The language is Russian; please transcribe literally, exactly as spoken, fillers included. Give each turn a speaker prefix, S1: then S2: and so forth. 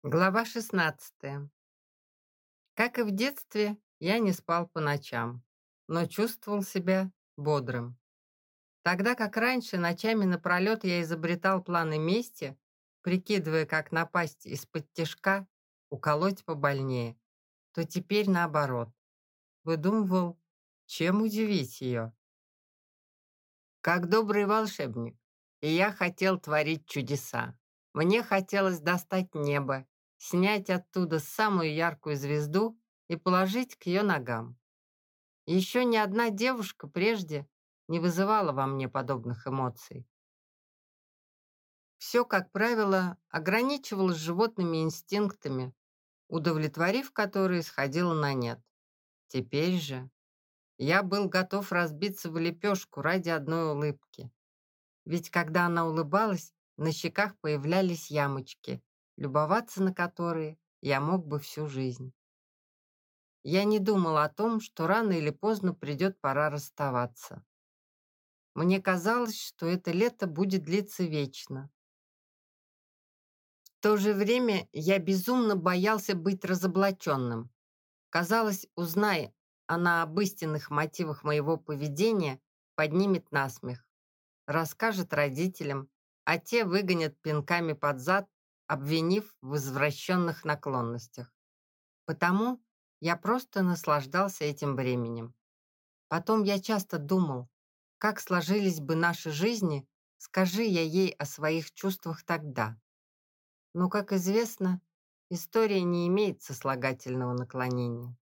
S1: Глава шестнадцатая. Как и в детстве, я не спал по ночам, но чувствовал себя бодрым. Тогда как раньше, ночами напролет я изобретал планы мести, прикидывая, как напасть из-под тишка, уколоть побольнее, то теперь наоборот. Выдумывал, чем удивить ее. Как добрый волшебник, и я хотел творить чудеса. Мне хотелось достать небо, снять оттуда самую яркую звезду и положить к ее ногам. Еще ни одна девушка прежде не вызывала во мне подобных эмоций. Все, как правило, ограничивалось животными инстинктами, удовлетворив которые сходило на нет. Теперь же я был готов разбиться в лепешку ради одной улыбки. Ведь когда она улыбалась, на щеках появлялись ямочки, любоваться на которые я мог бы всю жизнь. Я не думал о том, что рано или поздно придет пора расставаться. Мне казалось, что это лето будет длиться вечно. В то же время я безумно боялся быть разоблаченным. Казалось, узнай она об истинных мотивах моего поведения, поднимет насмех. Расскажет родителям, а те выгонят пинками под зад, обвинив в извращенных наклонностях. Потому я просто наслаждался этим временем. Потом я часто думал, как сложились бы наши жизни, скажи я ей о своих чувствах тогда. Но, как известно, история не имеет сослагательного наклонения.